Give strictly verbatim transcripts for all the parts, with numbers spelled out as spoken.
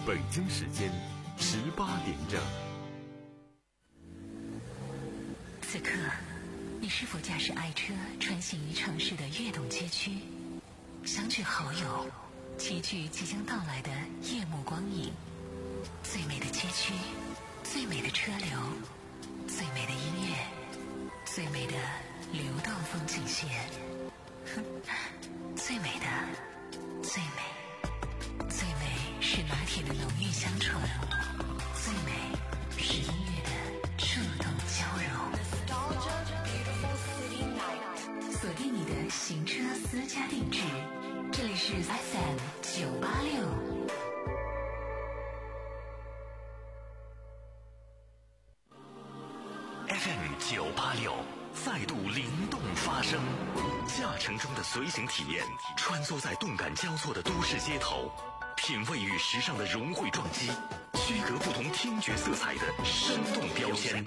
北京时间十八点整。 此刻，你是否驾驶爱车穿行于城市的跃动街区，相聚好友，齐聚即将到来的夜幕光影？最美的街区，最美的车流，最美的音乐，最美的流动风景线，最美的，最美，最美是拿铁的浓郁香醇，最美是音乐的触动交融。锁定你的行车私家定制，这里是 F M 九八六。 F M 九八六再度灵动发声，驾乘中的随行体验，穿梭在动感交错的都市街头，品味与时尚的融汇撞击，区隔不同听觉色彩的生动标签。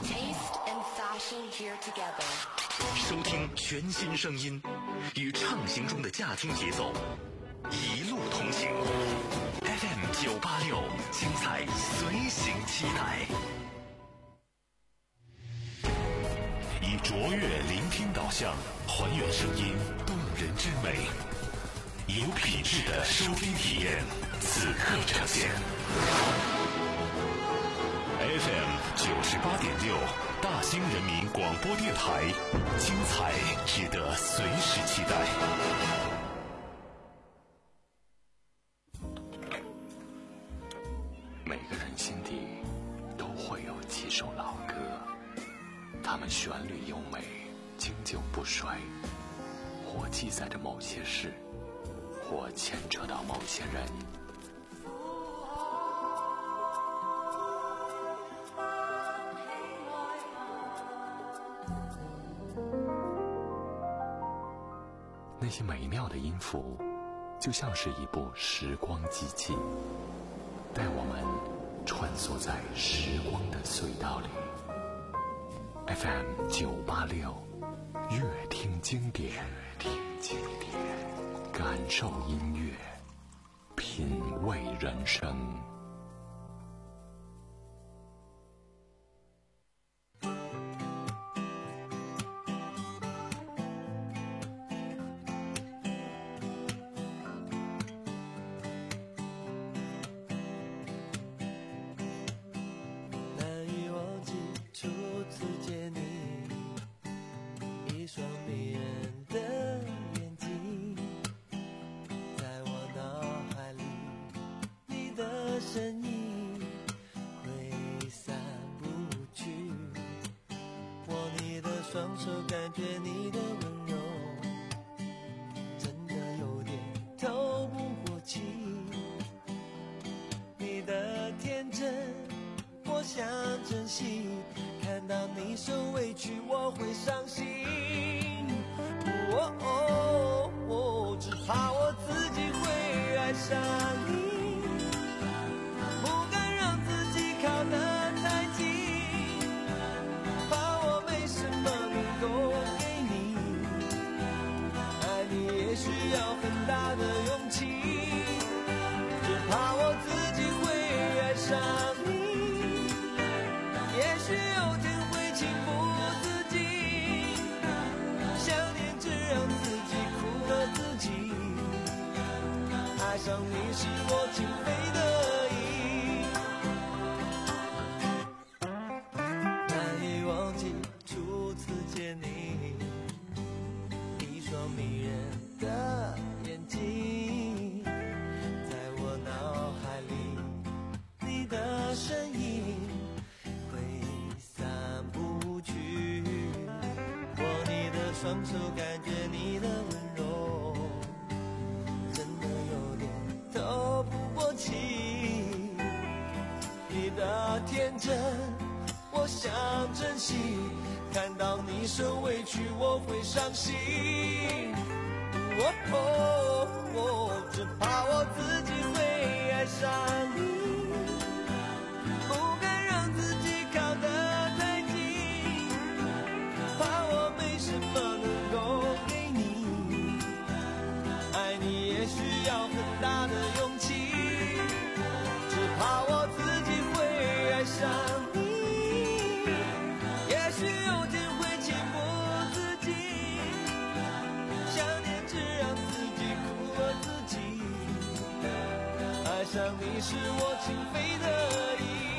收听全新声音，与畅行中的驾听节奏，一路同行。F M 九八六，精彩随行期待。以卓越聆听导向，还原声音动人之美，有品质的收听体验，此刻呈现。F M 九十八点六，大兴人民广播电台，精彩值得随时期待。每个人心底都会有几首老歌，它们旋律优美，经久不衰，或记载着某些事，或牵扯到某些人。那些美妙的音符，就像是一部时光机器，带我们穿梭在时光的隧道里。F M 九八六，乐听经典，乐听经典，感受音乐，品味人生。 双手感觉你的温柔，真的有点透不过气。你的天真，我想珍惜。看到你受委屈，我会伤心。哦哦哦，只怕我自己会爱上你。需要很大的勇气，只上你是我情非得已。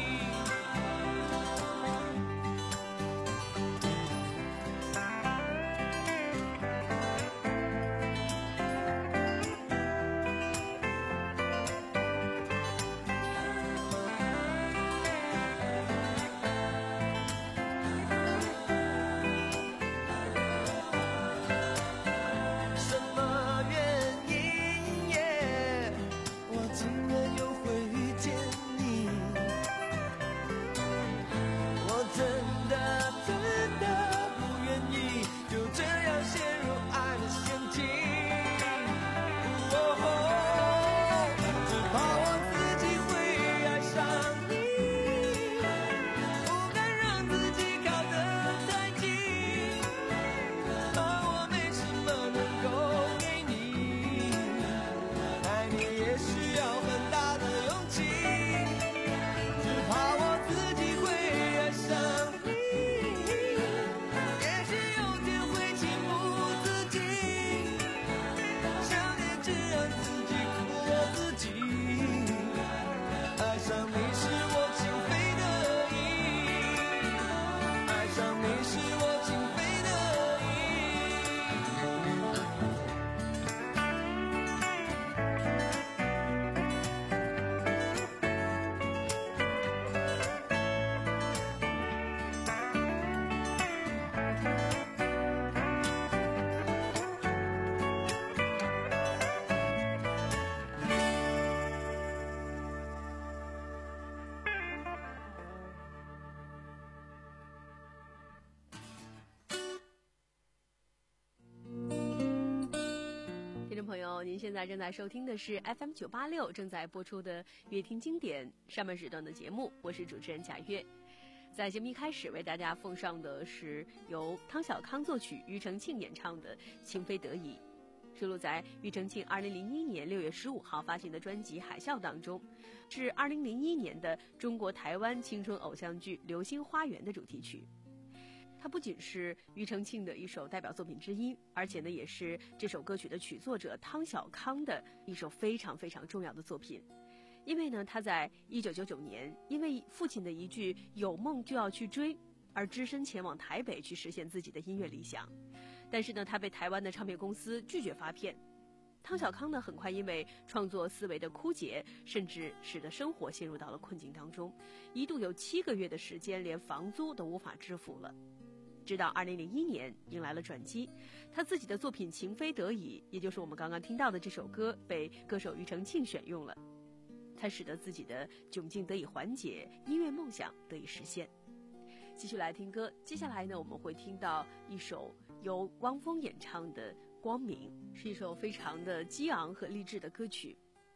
朋友，您现在正在收听的是 F M 九八六正在播出的乐听经典上半时段的节目，我是主持人贾月。在节目一开始为大家奉上的是由汤小康作曲、庾澄庆演唱的《情非得已》，收录在庾澄庆二零零一年六月十五号发行的专辑《海啸》当中，是二零零一年的中国台湾青春偶像剧《流星花园》的主题曲。它不仅是庾澄庆的一首代表作品之一，而且呢，也是这首歌曲的曲作者汤小康的一首非常非常重要的作品。因为呢，他在一九九九年因为父亲的一句“有梦就要去追”而只身前往台北去实现自己的音乐理想。但是呢，他被台湾的唱片公司拒绝发片。汤小康呢，很快因为创作思维的枯竭，甚至使得生活陷入到了困境当中，一度有七个月的时间连房租都无法支付了。直到二零零一年迎来了转机，他自己的作品《情非得已》，也就是我们刚刚听到的这首歌，被歌手庾澄庆选用了，它使得自己的窘境得以缓解，音乐梦想得以实现。继续来听歌，接下来呢，我们会听到一首由汪峰演唱的《光明》，是一首非常的激昂和励志的歌曲。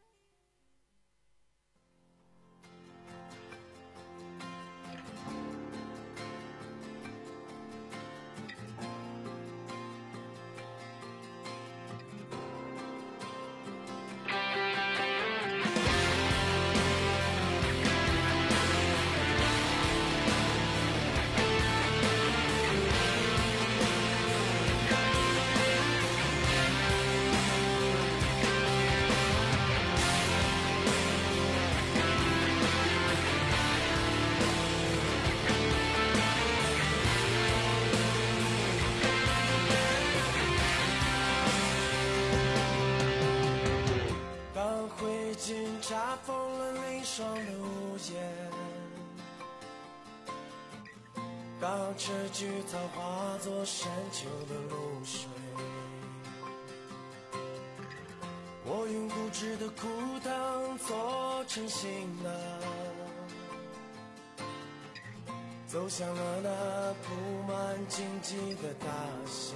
查封了凌霜的屋檐，当这菊草化作山丘的露水，我用固执的枯藤做成行囊，走向了那布满荆棘的大象。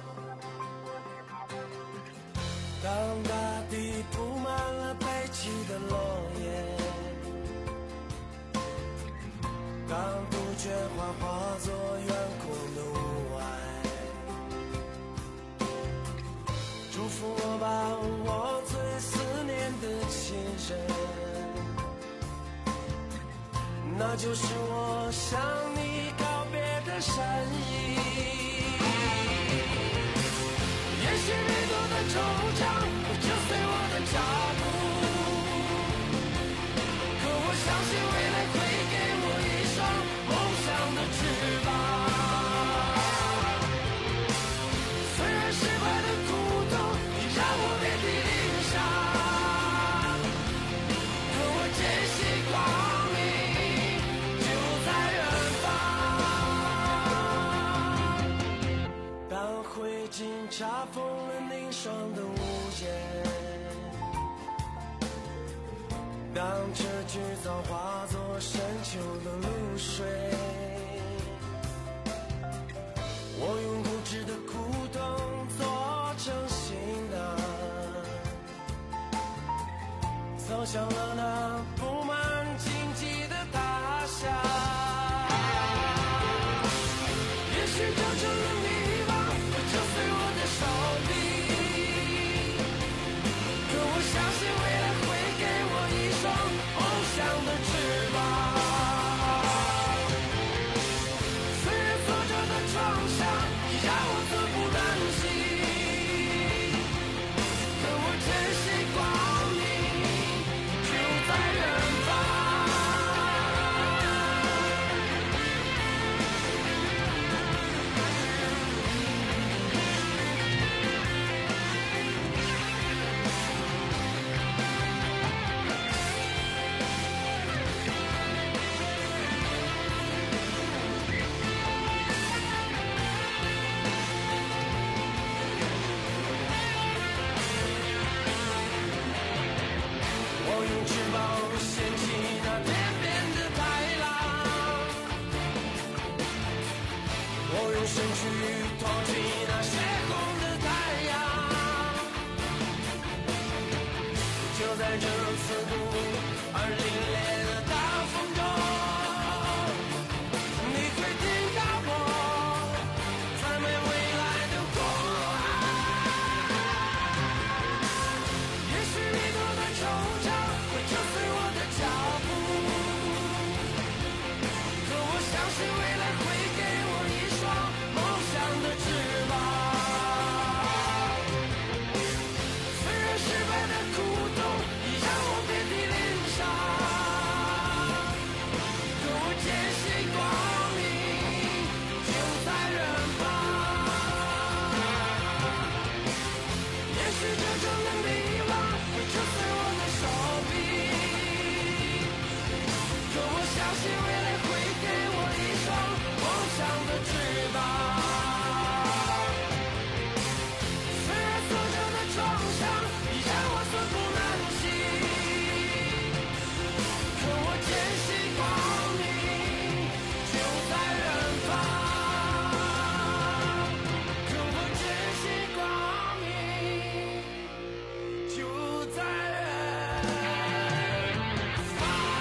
当大地铺满了悲泣的落叶，当杜鹃花化作远空的雾霭，祝福我吧，我最思念的亲人，那就是我向你告别的善意。也许每多的惆怅会跟随我的脚步， 让这剧早化作深秋的露水。我用固执的苦痛做成行囊，走向了那布满荆棘的他乡。也许就这样迷茫会折碎我的手臂，可我相信未来会给我一双梦想的翅膀。虽然挫折的创伤已让我寸步难行，可我珍惜光明就在远方。我用翅膀掀起那天边的太浪，我用身躯托起那血红的太阳。就在这刺骨而凛冽的大风中，你会听到我赞美未来的光。也许迷途的惆怅会折碎我的脚步，可我相信未来会给我一双梦想的翅膀。虽然失败的苦痛已让我遍体鳞伤，可我坚信光明就在远方。也许这种的迷惘会折碎我的手臂，可我相信未来会给我一双梦想的翅膀。虽然挫折的创伤已让我寸步难行，可我坚信光明就在远方。可我坚信光明就在远方。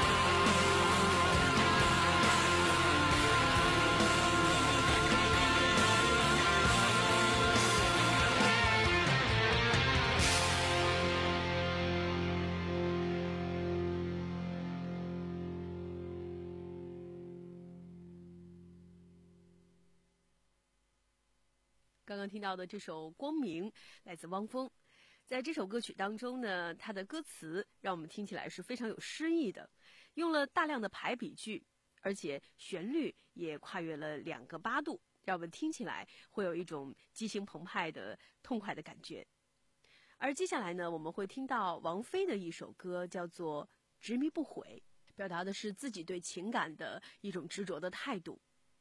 刚刚听到的这首《光明》来自汪峰。在这首歌曲当中呢，它的歌词让我们听起来是非常有诗意的，用了大量的排比句，而且旋律也跨越了两个八度，让我们听起来会有一种激情澎湃的痛快的感觉。而接下来呢，我们会听到王菲的一首歌，叫做《执迷不悔》，表达的是自己对情感的一种执着的态度。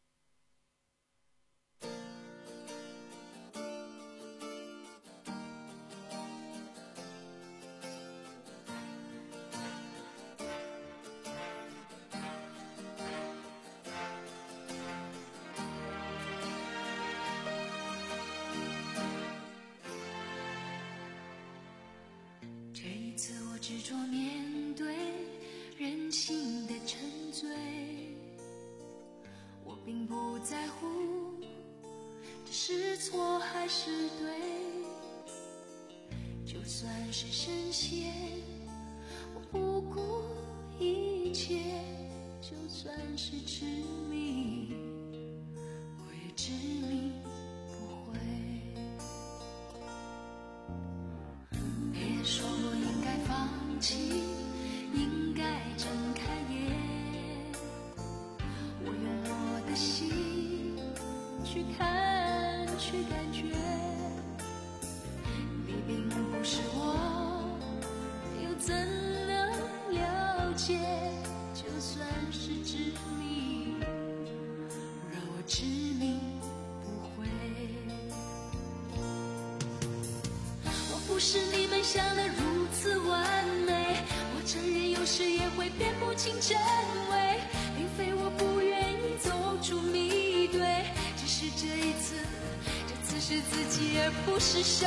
这一次我执着面对人性的沉醉，我并不在乎这是错还是对，就算是深陷我不顾一切，就算是痴迷我也执迷不悔。别说我应该放弃，应该睁开眼，我用我的心去看去感觉，你并不是我，又怎能了解，就算是执迷，让我执迷不悔。我不是你们想的如此完美，我承认有时辨不清真伪，并非我不愿意走出迷堆，只是这一次，这次是自己而不是谁。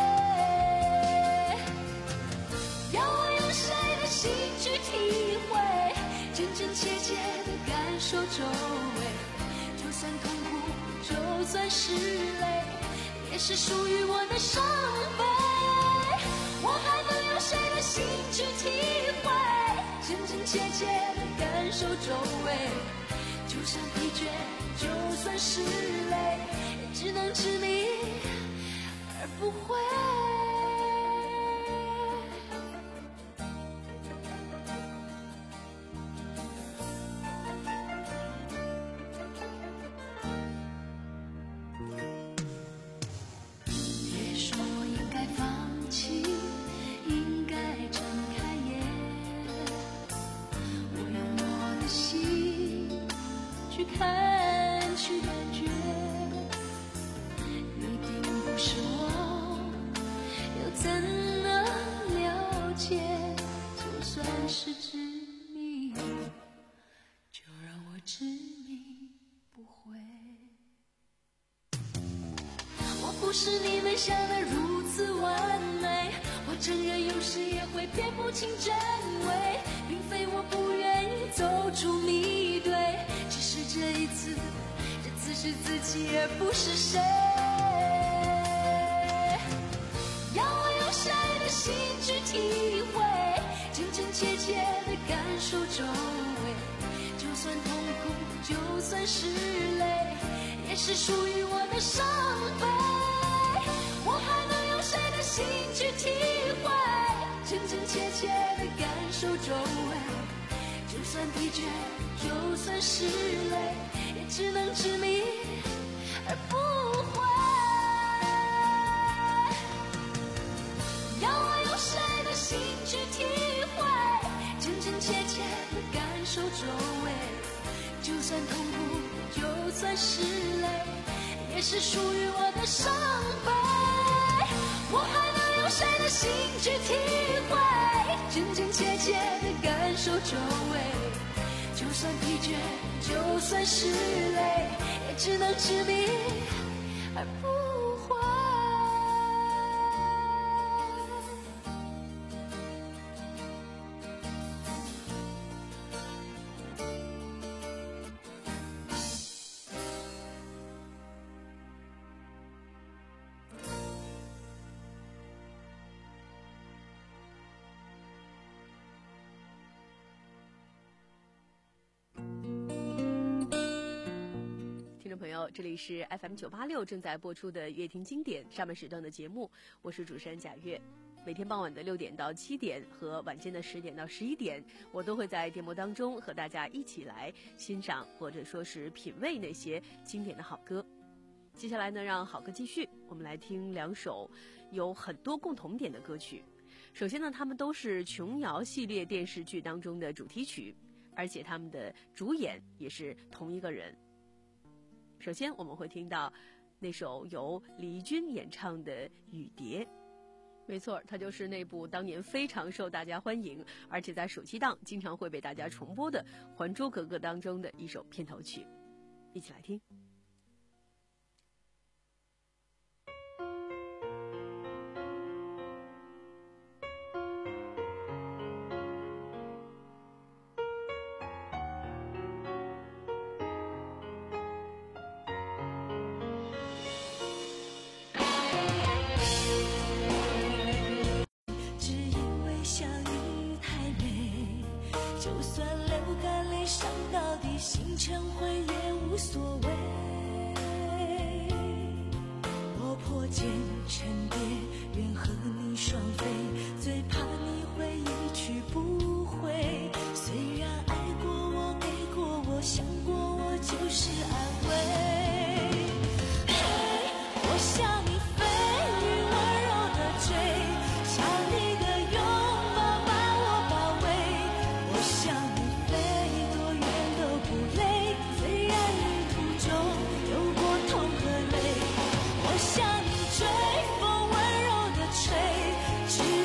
要我用谁的心去体会，真真切切的感受周围，就算痛苦，就算是泪，也是属于我的伤悲。我还能用谁的心去体会，真真切切的感受周围，就算疲倦，就算是累，也只能执迷而不悔。别说我应该放弃，应该睁开眼，我用我的心去看，去感觉，你并不是我，又怎能了解？就算是执迷，就让我执迷不悔。我不是你们想的如此完美，我承认有时也会辨不清真伪，并非我不愿意走出迷堆，只是这一次，这次是自己而不是谁。要我用谁的心去体会，真真切切的感受周围，就算痛苦，就算是泪，也是属于我的伤悲。我还能用谁的心去体会，真真切切的感受周围，就算疲倦，就算是累，也只能执迷而不悔。要我用谁的心去体会，真真切切的感受周围，就算痛苦，就算是累，也是属于我的伤悲。我还能用谁的心去体会，真真切切的感受周围，就算疲倦，就算是累，也只能执迷而不悔。 听众朋友，这里是 F M 九八六正在播出的乐听经典上半时段的节目，我是主持人贾月。每天傍晚的六点到七点和晚间的十点到十一点，我都会在节目当中和大家一起来欣赏或者说是品味那些经典的好歌。接下来呢，让好歌继续，我们来听两首有很多共同点的歌曲。首先呢，他们都是琼瑶系列电视剧当中的主题曲，而且他们的主演也是同一个人。首先我们会听到那首由李翊演唱的《雨蝶》，没错，它就是那部当年非常受大家欢迎，而且在暑期档经常会被大家重播的《还珠格格》当中的一首片头曲，一起来听。 心成灰也无所谓，我破茧成蝶，愿和你双飞，最怕你会一去不回。虽然爱过我，给过我，想过我，就是安慰。嘿，我向你飞，雨温柔的追，想你的拥抱把我包围。我向你飞，多远都不累，虽然旅途中有过痛和泪。我向你追，风温柔的吹，只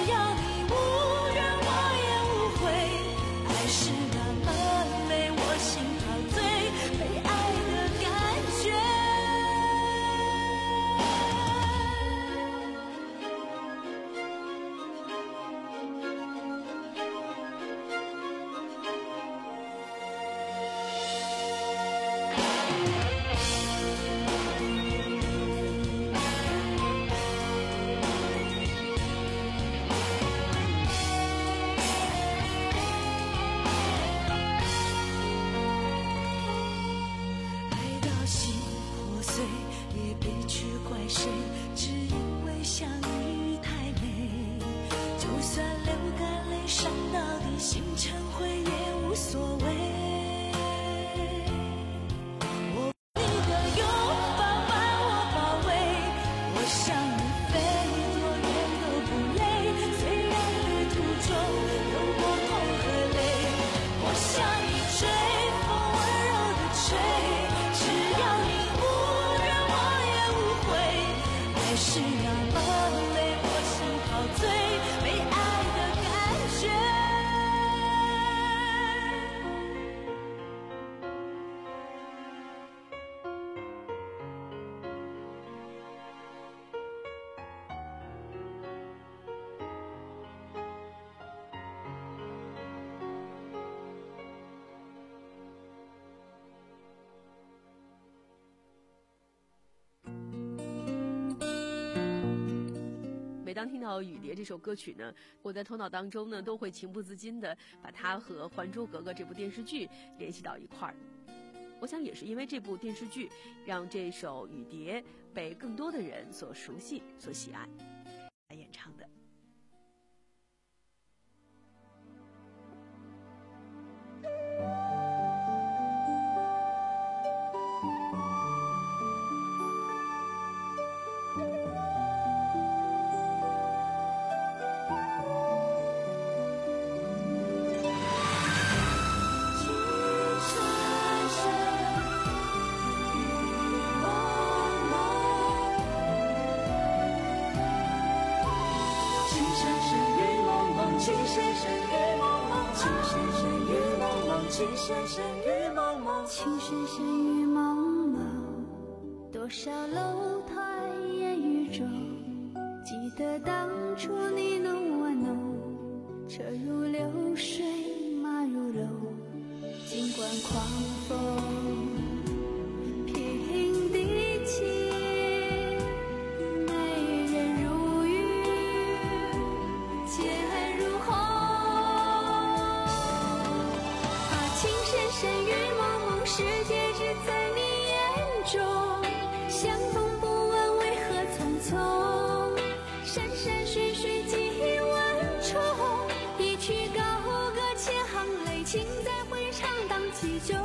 每当听到《雨蝶》这首歌曲呢，我在头脑当中呢都会情不自禁的把它和《还珠格格》这部电视剧联系到一块儿。我想也是因为这部电视剧，让这首《雨蝶》被更多的人所熟悉、所喜爱。来演唱的。 情深深雨蒙蒙，情深深雨蒙蒙，多少楼台烟雨中，记得当初你侬我侬，车如流水马如龙，尽管狂风平地起，美人如玉剑如虹，深雨蒙蒙，世界只在你眼中，相逢不问为何匆匆，山山水水几万重，一曲高歌千行泪，情在回肠荡气中。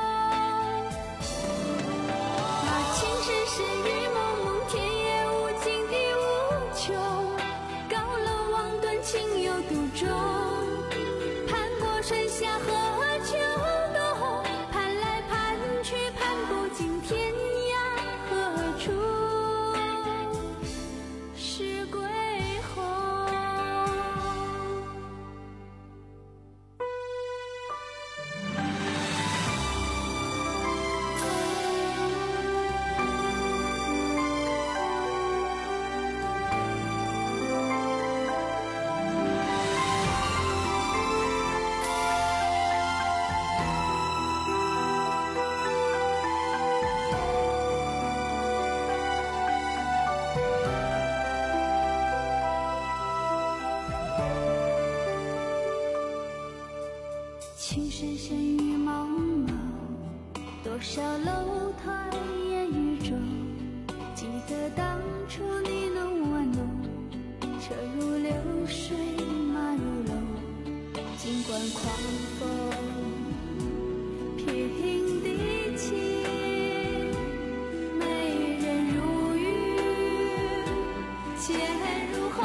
啊，情深深雨蒙蒙，天也无尽地无穷，高楼望断情有独钟，攀过春夏和秋冬，盼来盼去盼不尽天涯何处是归鸿。情深深雨蒙蒙，多少楼台烟雨中，记得当初你侬我侬，车如流水马如龙，尽管狂风平地起，美人如玉剑如虹，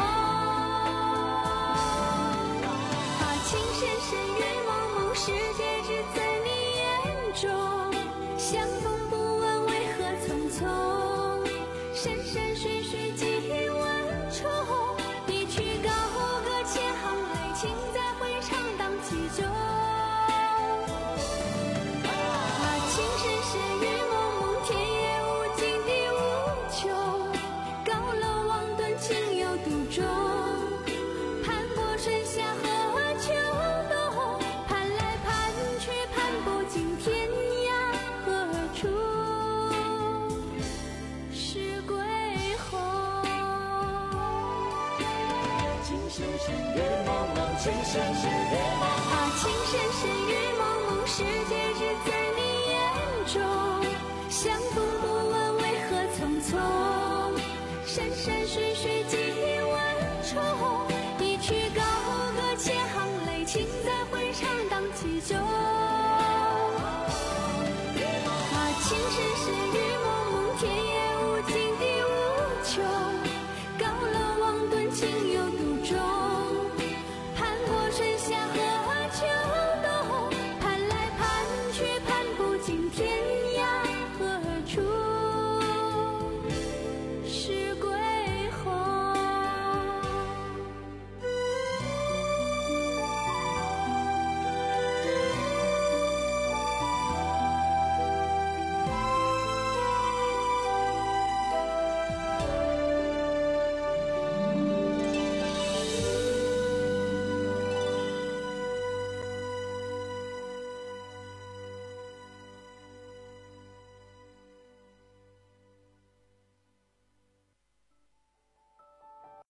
啊，情深深雨蒙蒙，世界只在你眼中，相逢不问为何匆匆，山山水水几万重，一曲高歌千行泪，情在回肠荡气中。啊，情深深雨蒙蒙，天也无尽地无穷，高楼望断情有独钟，盼过春夏和秋冬，盼来盼去盼不尽天涯何处是归鸿。 情深深雨蒙蒙，情深深雨蒙蒙， 啊，情深深雨蒙蒙，世界只在你眼中，相逢不问为何匆匆，山山水水几万重，一曲高歌千行泪，情在回肠荡气中。啊，情深深雨蒙蒙，天也无尽地无穷，高楼望断情有独钟，盼过春夏和秋冬，盼来盼去盼不尽天涯何处是归鸿。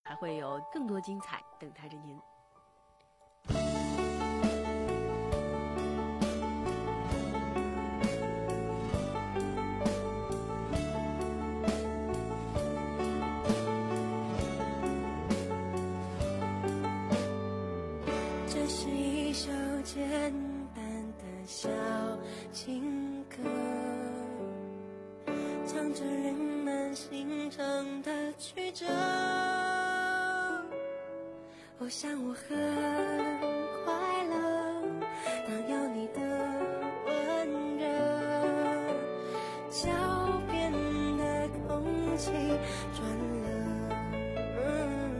还会有更多精彩等待着您。 这是一首简单的小情歌，唱着人们心肠的曲折。我想我很快乐，当有你的温热，脚边的空气转了，嗯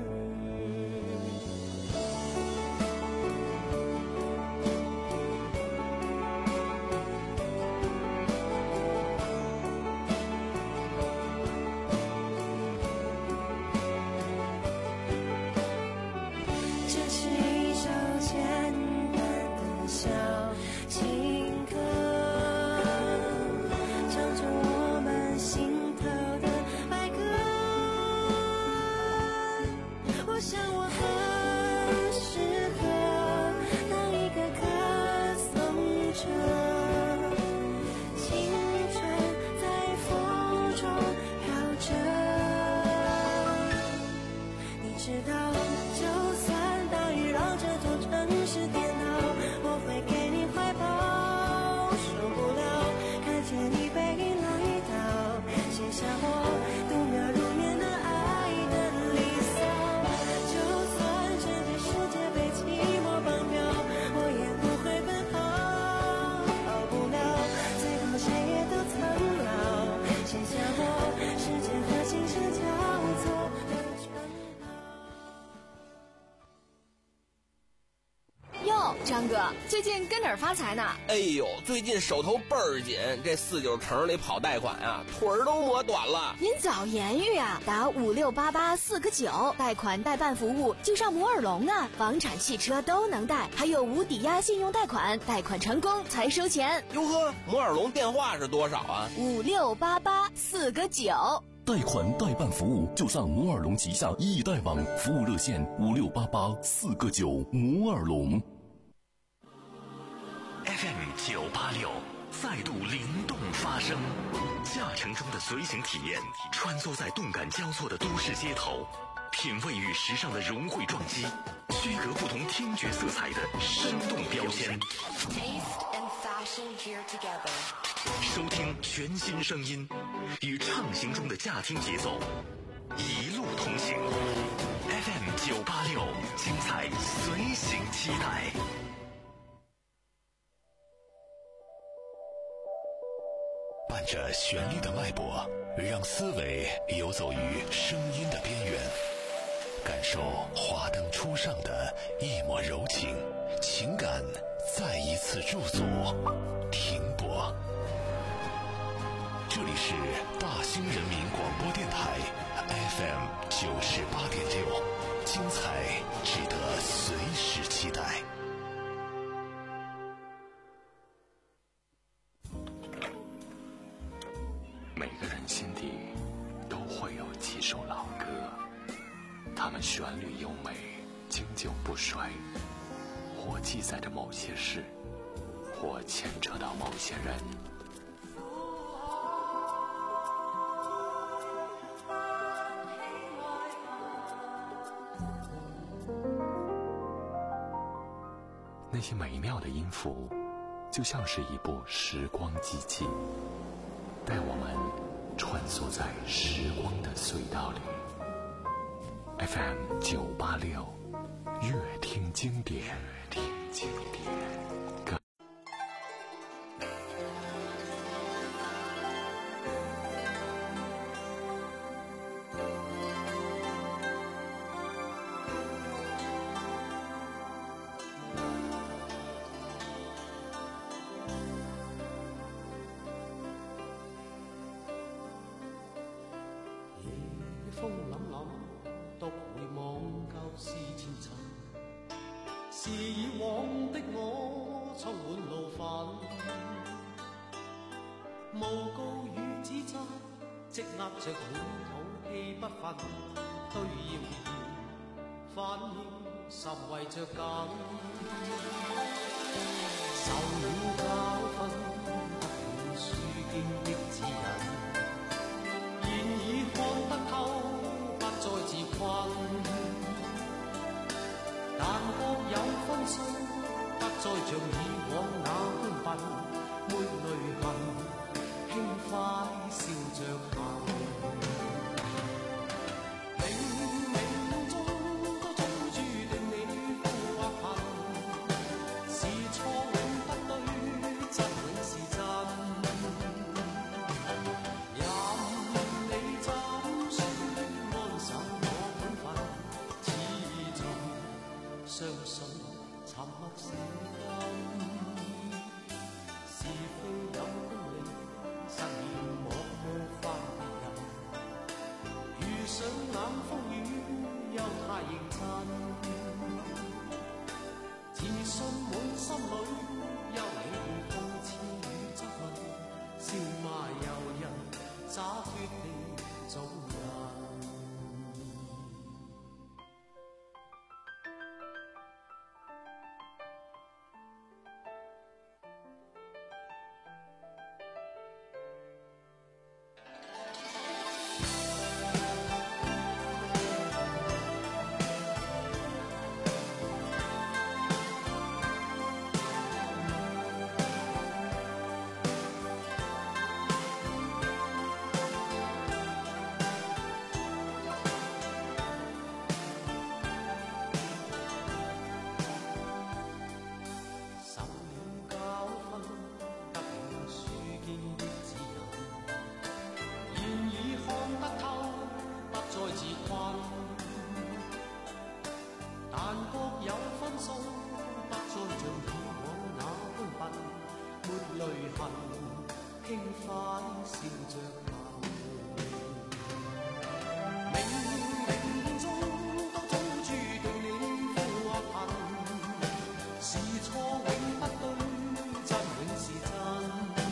张哥，最近跟哪儿发财呢？ 哎呦，最近手头倍儿紧，这四九城里跑贷款啊，腿儿都磨短了。 您早言语啊，打五六八八四个九，贷款代办服务就上摩尔龙啊，房产、汽车都能贷，还有无抵押信用贷款，贷款成功才收钱。 哟呵，摩尔龙电话是多少啊？ 五六八八四个九。 贷款代办服务就上摩尔龙旗下易贷网，服务热线五六八八四个九。摩尔龙。 F M 九八六再度灵动发声，驾乘中的随行体验，穿梭在动感交错的都市街头，品味与时尚的融汇撞击，区隔不同听觉色彩的生动标签。收听全新声音，与畅行中的驾听节奏，一路同行。F M 九八六，精彩随行期待。伴着旋律的脉搏，让思维游走于声音的边缘，感受华灯初上的一抹柔情，情感再一次驻足停泊。这里是大兴人民广播电台 F M 九十八点六，精彩值得随时期待。 每个人心底都会有几首老歌，它们旋律优美，经久不衰，或记载着某些事，或牵扯到某些人。那些美妙的音符，就像是一部时光机器，带我们穿梭在时光的隧道里。 F M 九八六，乐听经典，乐听经典。 風凜凜，獨回望舊事前塵，是以往的我充滿怒憤，誣告與指責，積壓着滿肚氣不忿，對謠言反應，實為着緊。受了教訓，得了書經的指引，現已看得透，不再自困。但各有分數，不再像以往那般笨，沒淚痕，輕快笑着行。相信沉默是金，是非有公理，失了我無法別人。遇上冷風雨，又太認真，自信滿心裏，休理會諷刺與質問，笑罵由人，灑脱地做人。但各有分數，不再像以往那般笨，沒淚痕，輕快笑着行。冥冥中都早注定你富或貧，是錯永不對，真永是真。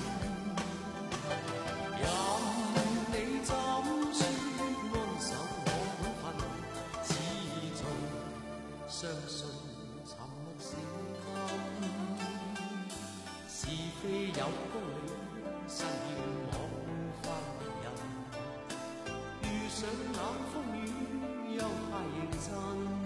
任你怎說安守我本分，始終相信沉默是金，是非有公理，失了我無法別人。遇上冷風雨，又太認真，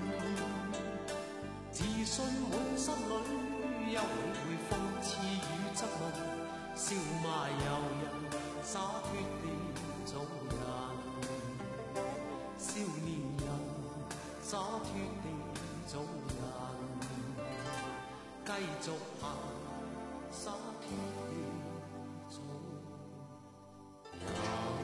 自信滿心裏，休理會諷刺與質問，笑罵由人，灑脱地做人。少年人，灑脱地做人，繼續行，灑脱地做人。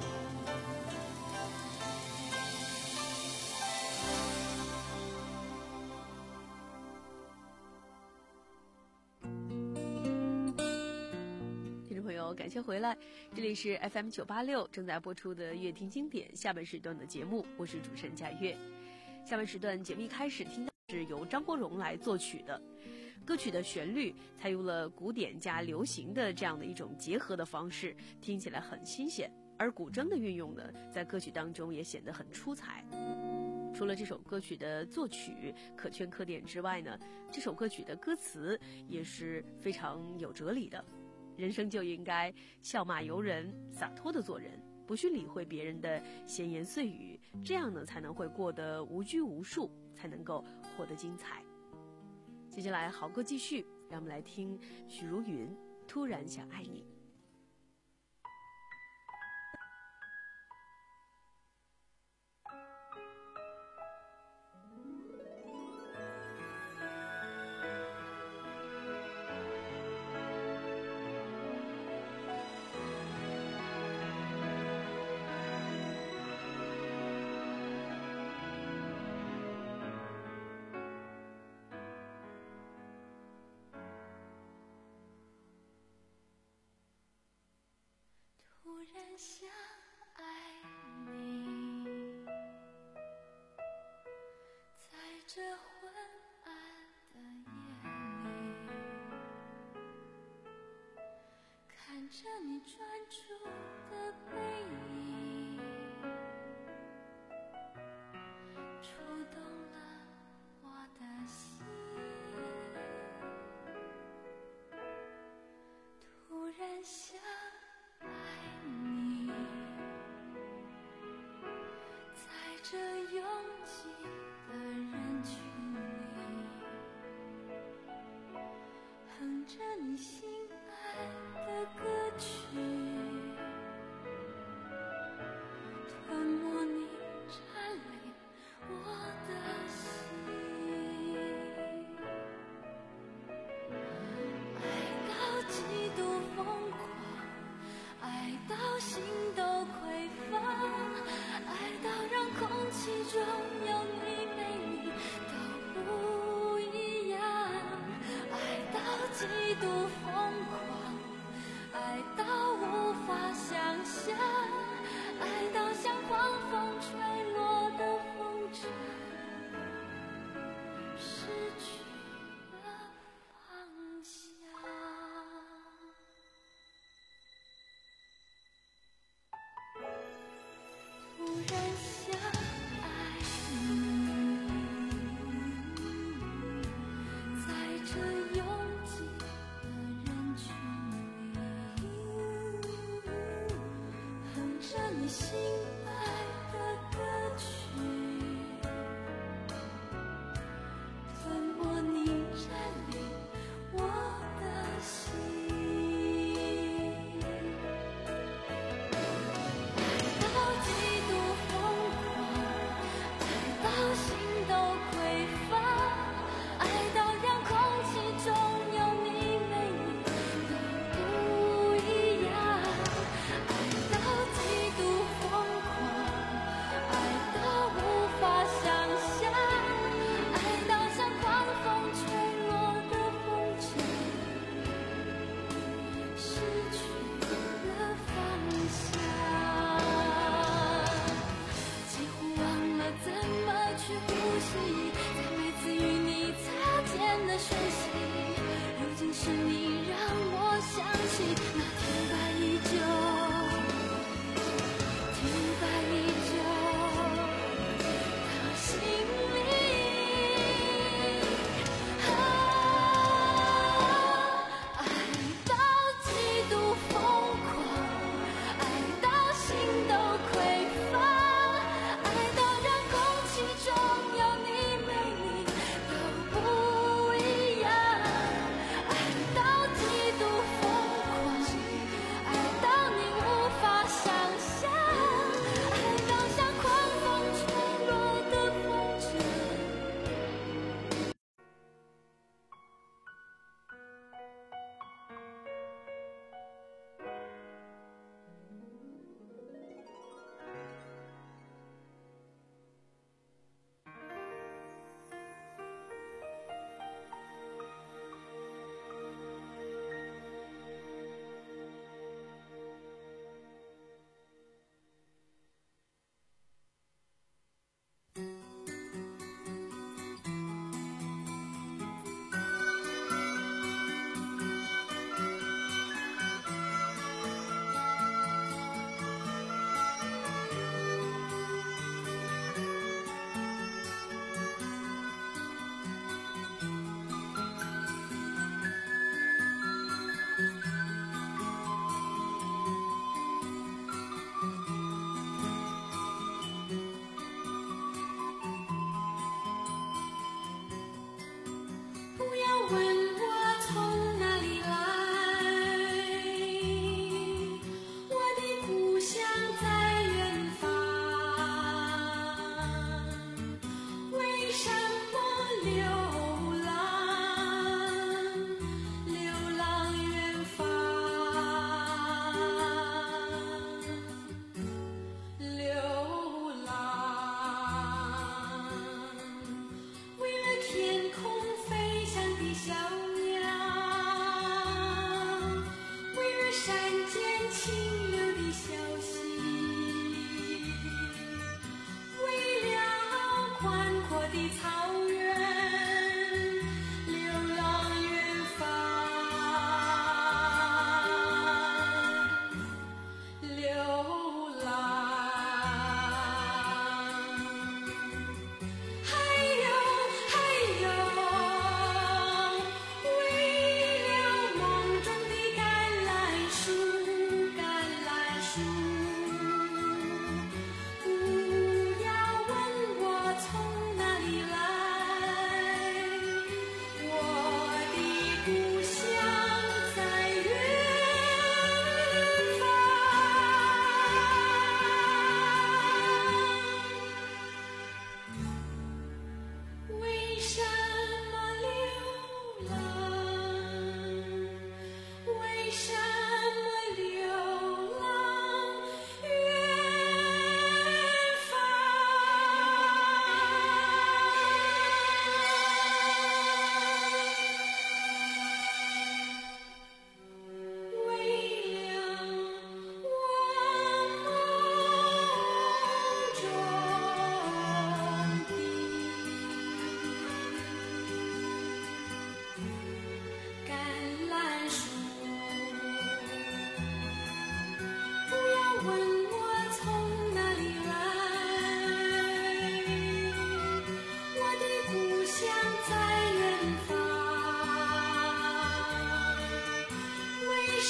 听众朋友，感谢回来，这里是 F M 九八六正在播出的乐听经典下半时段的节目，我是主持人贾月。下半时段节目一开始听到是由张国荣来作曲的歌曲的旋律，采用了古典加流行的这样的一种结合的方式，听起来很新鲜。而古筝的运用呢，在歌曲当中也显得很出彩。除了这首歌曲的作曲可圈可点之外呢，这首歌曲的歌词也是非常有哲理的。人生就应该笑骂由人，洒脱的做人，不去理会别人的闲言碎语，这样呢才能会过得无拘无束，才能够活得精彩。接下来好歌继续，让我们来听许茹芸《突然想爱你》。 突然想爱你，在这昏暗的夜里，看着你专注的背影，触动了着你心爱的歌曲，吞没你占领我的心，爱到极度疯狂，爱到心都匮乏，爱到让空气中有你没你都不一样，爱到极度疯狂，爱到无法想象，爱到像狂风吹落的风筝，失去了方向。突然想爱你，在这拥挤的人群里，哼着你心爱的歌曲，吞没你占领我的心，爱到极度疯狂，爱到心都匮乏，爱到让空气中有你没你都不一样，爱到极度疯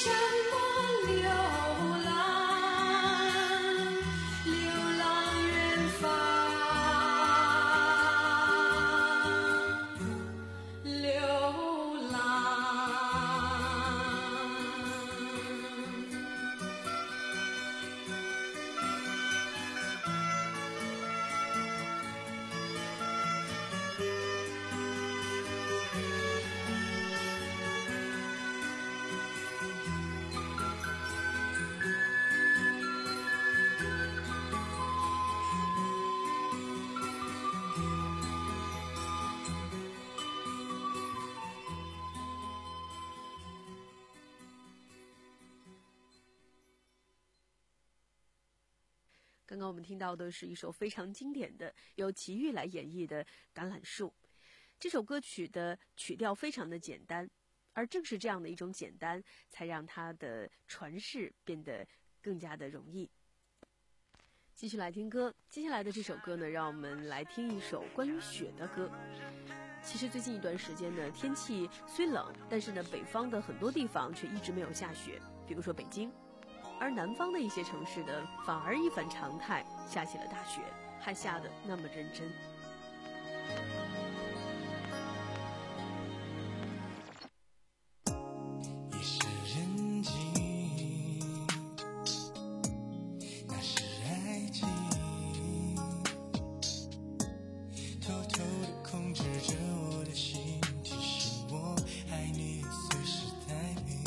什么流浪，流浪远方，流浪。 刚刚我们听到的是一首非常经典的由齐豫来演绎的《橄榄树》。这首歌曲的曲调非常的简单，而正是这样的一种简单，才让它的传世变得更加的容易。继续来听歌，接下来的这首歌呢，让我们来听一首关于雪的歌。其实最近一段时间呢，天气虽冷，但是呢，北方的很多地方却一直没有下雪，比如说北京。而南方的一些城市呢，反而一反常态，下起了大雪，还下得那么认真。 也是人静，那是爱情，偷偷地控制着我的心，提醒我爱你随时待命。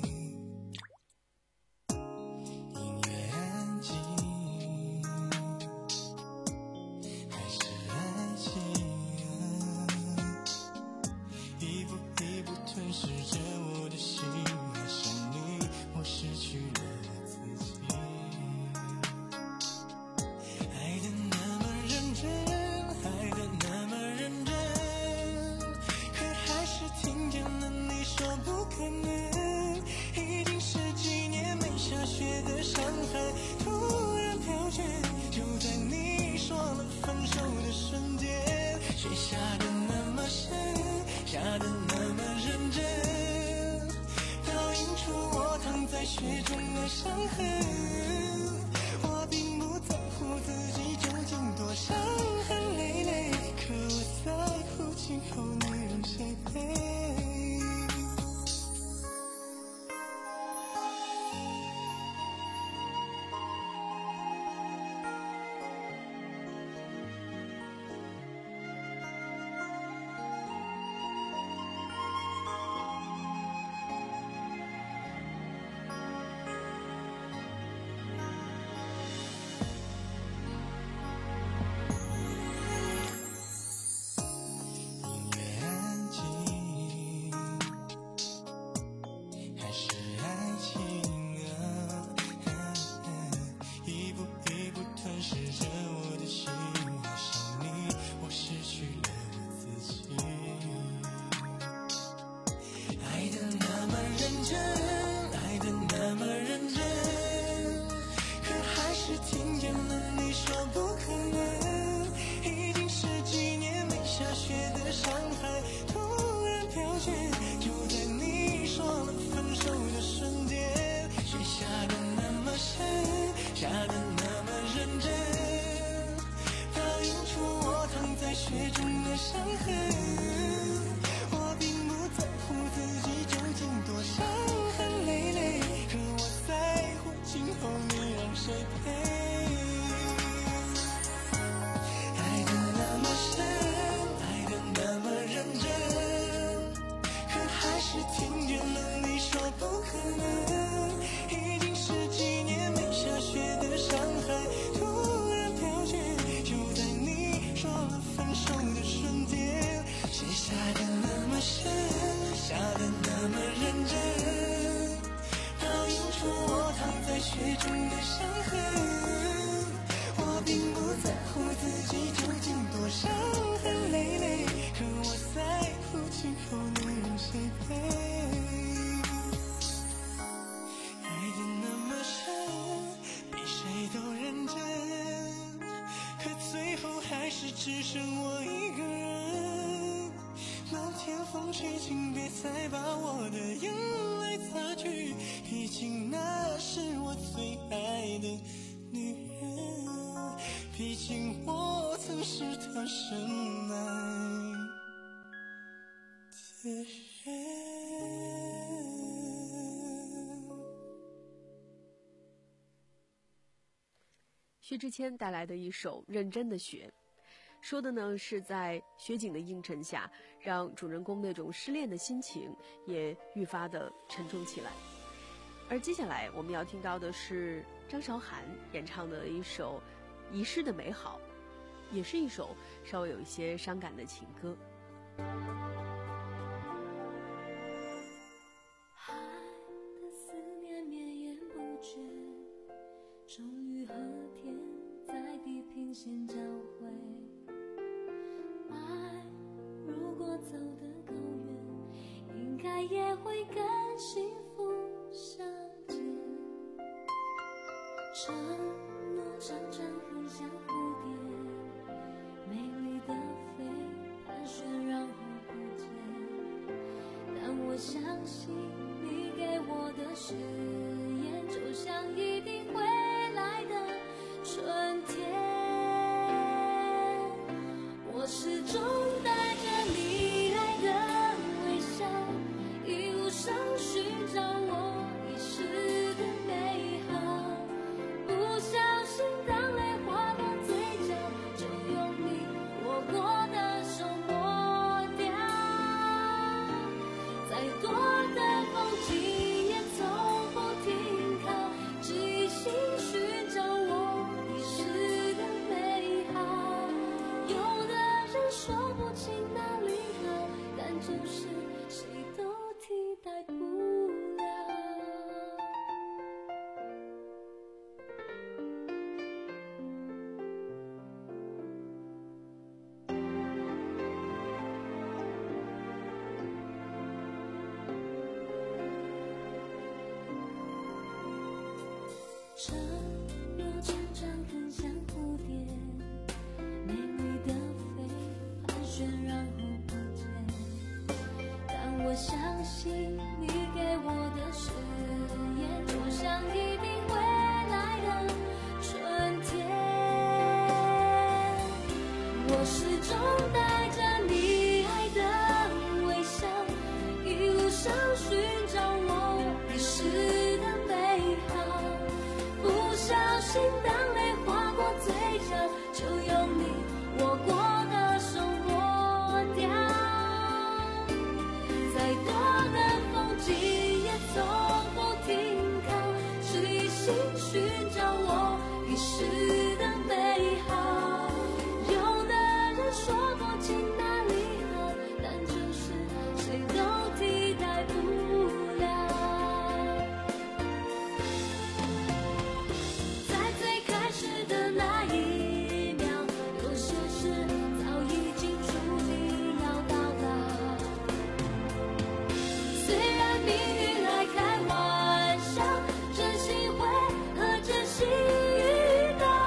雪中的伤痕，我并不在乎自己究竟多伤痕累累，可我在乎今后你让谁陪。只剩我一个人，漫天风雪，请别再把我的眼泪擦去。 深爱的人。 薛之谦带来的一首《认真的雪》，说的呢是在雪景的映衬下，让主人公那种失恋的心情也愈发的沉重起来。而接下来我们要听到的是张韶涵演唱的一首《遗失的美好》，也是一首稍微有一些伤感的情歌。 爱的思念绵延不绝，终于和天在地平线交汇。爱如果走得够远，应该也会跟幸福相见。承诺常常很像蝴蝶，美丽的飞，盘旋然后不见。但我相信你给我的誓言，就像一定会来的春天。我始终带着你爱的微笑，一路上寻找我遗失的美好。不小心当泪划过嘴角，就用你握过的手抹掉。再多的风景也从不停靠，只一心寻找我遗失的美好。有的人说不清哪里好，但就是谁都替代不了。承诺常常很像蝴蝶，美丽的飞，盘旋然后不见。但我相信你给我的誓言，就像一定会来的春天。我始终带着你爱的微笑，一路上寻找我遗失的美好。不小心当泪划过嘴角，就用你握过的手抹掉。再多的风景也从不停靠，只一心寻找我遗失的美好。有的人说不清哪里好，但就是谁都替代不了。在最开始的那一秒，有些事早已经注定要到达。虽然命运爱开玩笑，真心会和真心遇到。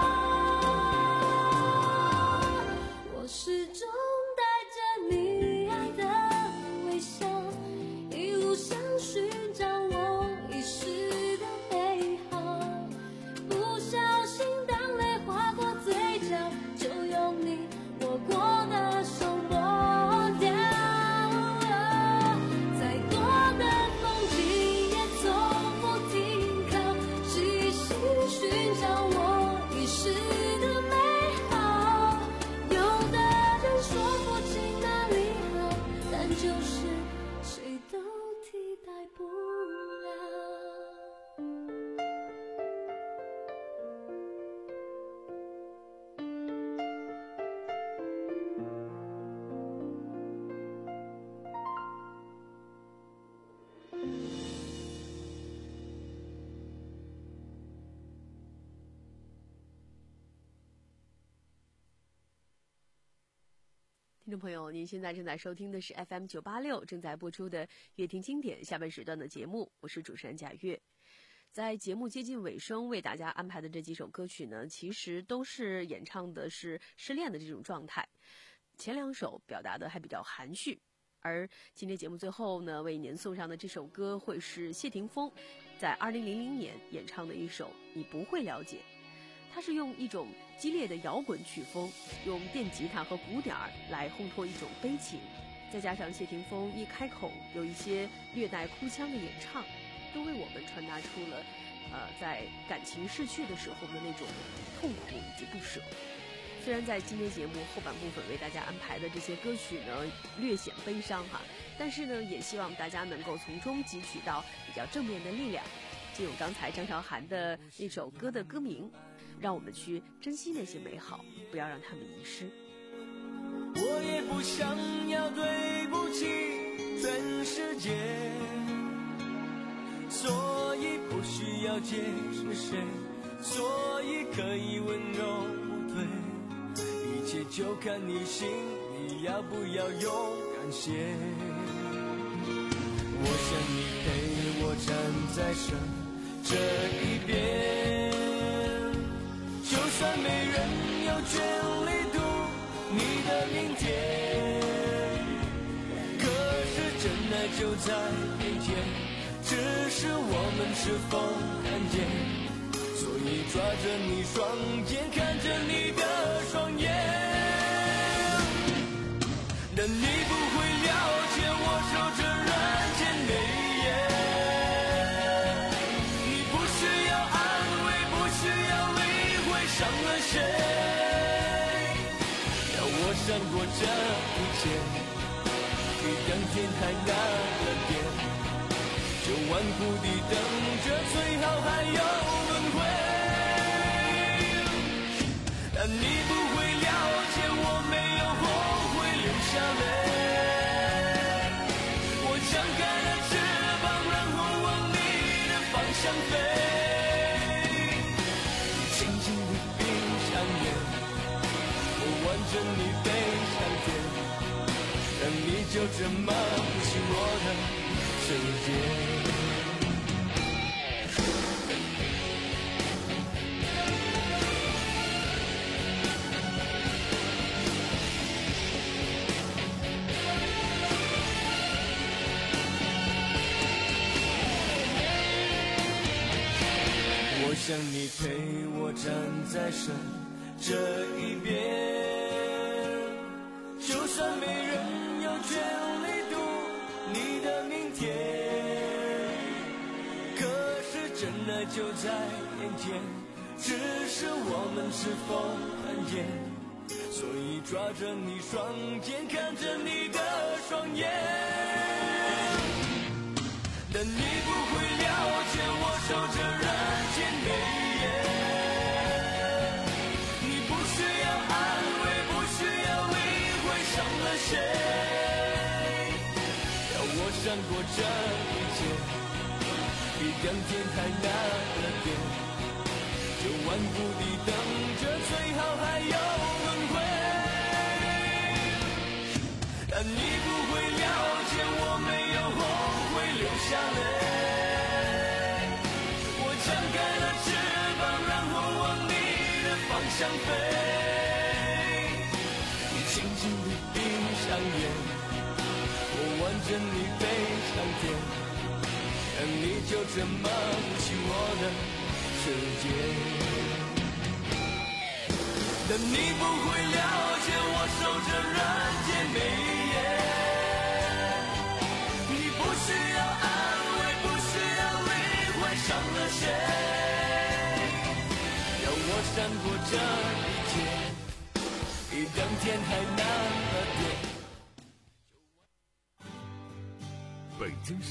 我始终带着你爱的微笑，一路上寻找我遗失的美好。不小心当泪划过嘴角，就用你握过的手抹掉。再多的风景也从不停靠，只一心寻找我遗失的美好。有的人说不清哪里好，但就是谁都替代不了。 听众朋友，您现在正在收听的是 F M 九八六正在播出的乐听经典下半时段的节目，我是主持人贾月。在节目接近尾声，为大家安排的这几首歌曲呢，其实都是演唱的是失恋的这种状态。前两首表达的还比较含蓄，而今天节目最后呢，为您送上的这首歌会是谢霆锋在二零零零年演唱的一首《你不会了解》。 它是用一种激烈的摇滚曲风，用电吉他和鼓点儿来烘托一种悲情，再加上谢霆锋一开口有一些略带哭腔的演唱，都为我们传达出了呃在感情逝去的时候的那种痛苦以及不舍。虽然在今天节目后半部分为大家安排的这些歌曲呢略显悲伤哈，但是呢也希望大家能够从中汲取到比较正面的力量。借用刚才张韶涵的那首歌的歌名，让我们去珍惜那些美好，不要让它们遗失。 我也不想要对不起全世界，所以不需要解释谁，所以可以温柔不退，一切就看你心里要不要勇敢些。我想你陪我站在生这一边，就算没人有权利读你的明天，可是真爱就在眼前，只是我们是否看见，所以抓着你双肩，看着你的双眼，但你不会了解我守着人间美颜，你不需要安慰，不需要理会伤了谁，要我闪过这一切，比当天还难了点，就顽固地等着，最好还有轮回，但你不会了解我没有后悔流下泪，我张开了翅膀，然后往你的方向飞，你轻轻地闭上眼，我挽着你飞上天，但你就这么不起我的世界。我想你陪我站在生这一边，就算没人有权利读你的明天，可是真爱就在眼前，只是我们是否看见，所以抓着你双肩，看着你的双眼，但你不会了解我守着人间美颜，你不需要安慰，不需要理会伤了谁，要我闪过这一切，比当天还难了点，就顽固地等着，最好还有轮回，但你不会了解我没有后悔流下泪，我张开了翅膀，然后往你的方向飞，你轻轻地闭上眼，我挽着你飞上天，但你就这么不起我的世界，但你不会了解我守着人间美颜，你不需要安慰，不需要理会伤了谁，要我闪过这一切，比当天还难了点。 北京市